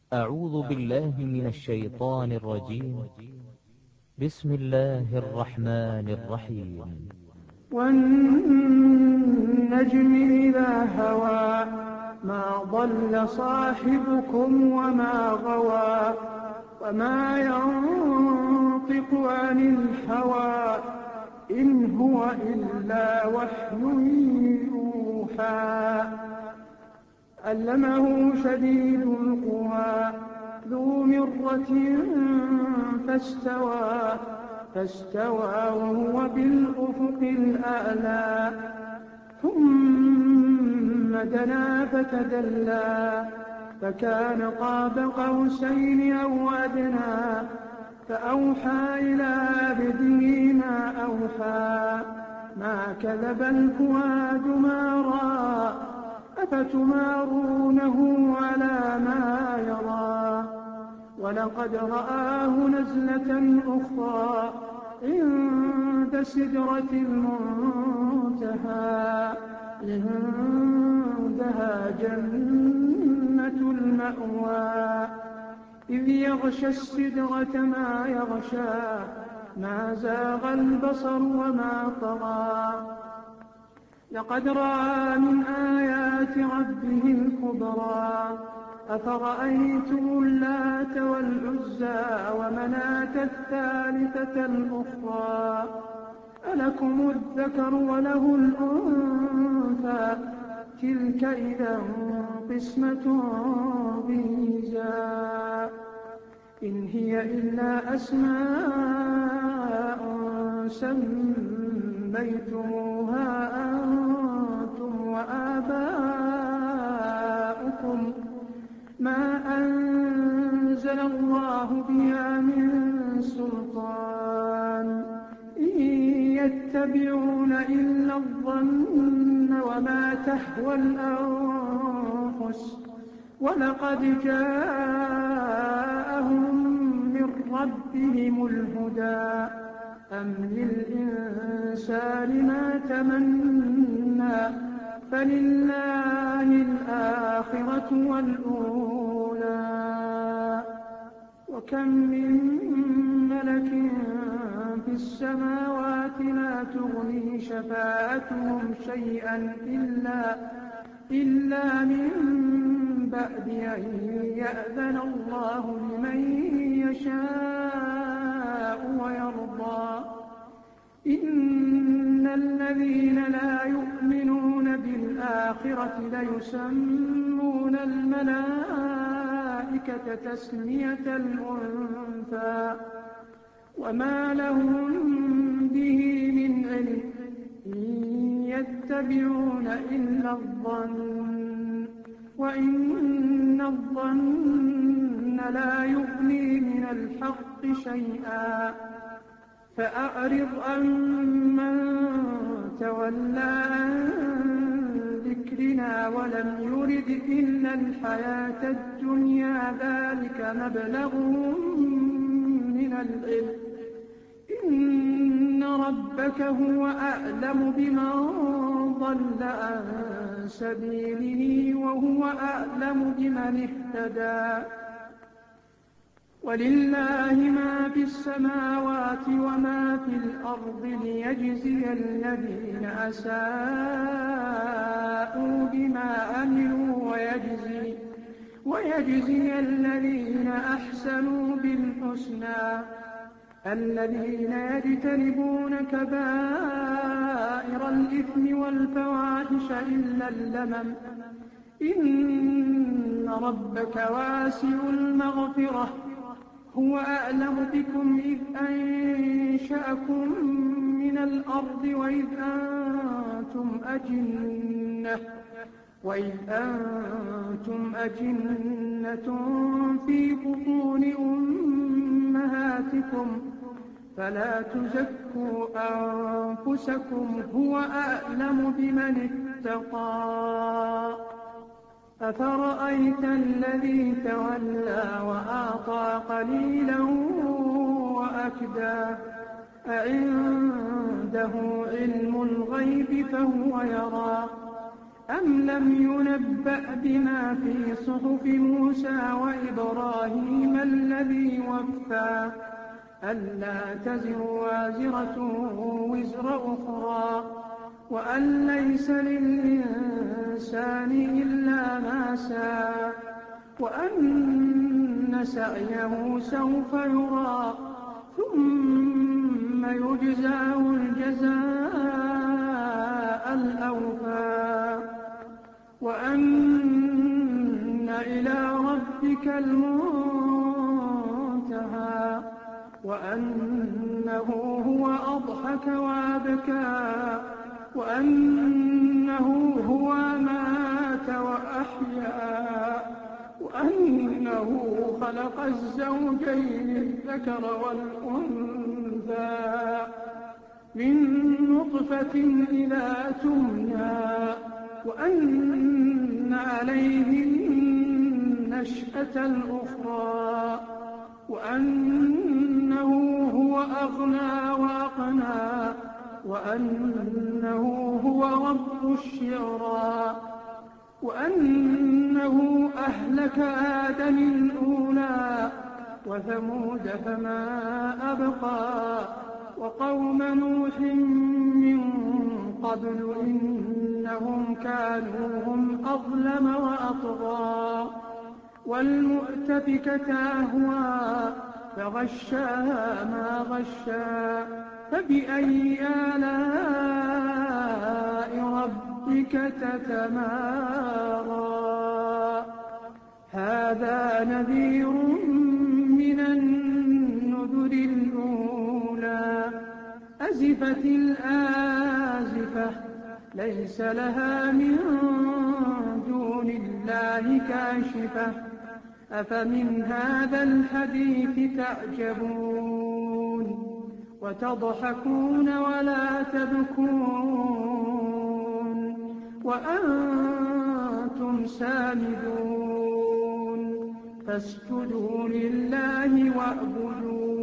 أعوذ بالله من الشيطان الرجيم. بسم الله الرحمن الرحيم. والنجم إذا هوى ما ضل صاحبكم وما غوى وما ينطق عن الهوى إن هو إلا وحي يوحى علمه شديد القوى ذو مرة فاستوى وهو بالأفق الأعلى ثم دنا فتدلى فكان قاب قوسين أو أدنى فأوحى إلى عبده ما أوحى ما كذب الفؤاد ما رأى أفتمارونه على ما يرى ولقد رآه نزلة أخرى عند سدرة المنتهى عندها جنة المأوى إذ يغشى السدرة ما يغشى ما زاغ البصر وما طغى لقد رأى من آيات ربه الكبرى أفرأيتم اللات والعزى ومناة الثالثة الأخرى ألكم الذكر وله الأنثى تلك إذا قسمة ضيزى إن هي إلا أسماء سميتموها أنتم وآباؤكم ما أنزل الله بها من سلطان إن يتبعون إلا الظن وما تهوى الأنفس ولقد جاءهم من ربهم الهدى أم للإنسان ما تمنى فلله الآخرة والأولى وكم من ملك في السماوات لا تغني شفاعتهم شيئا إلا من بعد أن يأذن الله لمن يشاء ويرضى إن الذين لا يؤمنون بالآخرة ليسمون الملائكة تسمية الأنثى وما لهم به من علم إن يتبعون إلا الظن وإن الظن لا يغني من الحق شيئا فأعرض عمن تولى عن ذكرنا ولم يرد إلا الحياة الدنيا ذلك مبلغهم من العلم إن ربك هو أعلم بمن ضل عن سبيله وهو أعلم بمن اهتدى ولله ما في السماوات وما في الأرض ليجزي الذين أساءوا بما عملوا ويجزي الذين أحسنوا بالحسنى الذين يجتنبون كبائر الإثم والفواحش إلا اللمم إن ربك واسع المغفرة هو أعلم بكم إذ أنشأكم من الأرض وإذ أنتم أجنة في بطون أمهاتكم فلا تزكوا أنفسكم هو أعلم بمن اتقى أفرأيت الذي تولى وأعطى قليلا وأكدى أعنده علم الغيب فهو يرى أَمْ لَمْ يُنَبَّأْ بِمَا فِي صُحُفِ مُوسَىٰ وَإِبْرَاهِيمَ الَّذِي وَفَّىٰ أَلَّا تَزِرُ وَازِرَةٌ وِزْرَ أُخْرَىٰ وَأَن لَّيْسَ لِلْإِنسَانِ إِلَّا مَا سَعَىٰ وَأَنَّ سَعْيَهُ سَوْفَ يُرَىٰ ثُمَّ يُجْزَاهُ الْجَزَاءَ الْأَوْفَىٰ وَأَنَّ إِلَىٰ رَبِّكَ الْمُنتَهَىٰ وَأَنَّهُ هُوَ أَضْحَكَ وَأَبْكَىٰ وَأَنَّهُ هُوَ أَمَاتَ وَأَحْيَا وَأَنَّهُ خَلَقَ الزَّوْجَيْنِ الذَّكَرَ وَالْأُنثَىٰ مِن نُّطْفَةٍ إِذَا تُمْنَىٰ وَأَنَّ عَلَيْهِ النَّشْأَةَ الْأُخْرَىٰ وَأَنَّهُ هُوَ أَغْنَىٰ وَأَقْنَىٰ وَأَنَّهُ هُوَ رَبُّ الشِّعْرَىٰ وَأَنَّهُ أَهْلَكَ عَادًا الْأُولَىٰ وَثَمُودَ فَمَا أَبْقَىٰ وَقَوْمَ نُوحٍ مِّن قَبْلُ ۖ إِنَّهُمْ كَانُوا هُمْ أَظْلَمَ وَأَطْغَىٰ وَالْمُؤْتَفِكَةَ أَهْوَىٰ فَغَشَّاهَا مَا غَشَّىٰ فَبِأَيِّ آلَاءِ رَبِّكَ تَتَمَارَىٰ هَٰذَا نَذِيرٌ مِّنَ النُّذُرِ الْأُولَىٰ أَزِفَتِ الْآزِفَةُ لَيْسَ لَهَا مِن دُونِ اللَّهِ كَاشِفَةٌ أَفَمِنْ هَٰذَا الْحَدِيثِ تَعْجَبُونَ وَتَضْحَكُونَ وَلَا تَبْكُونَ وَأَنتُمْ سَامِدُونَ فَاسْجُدُوا لِلَّهِ وَاعْبُدُوا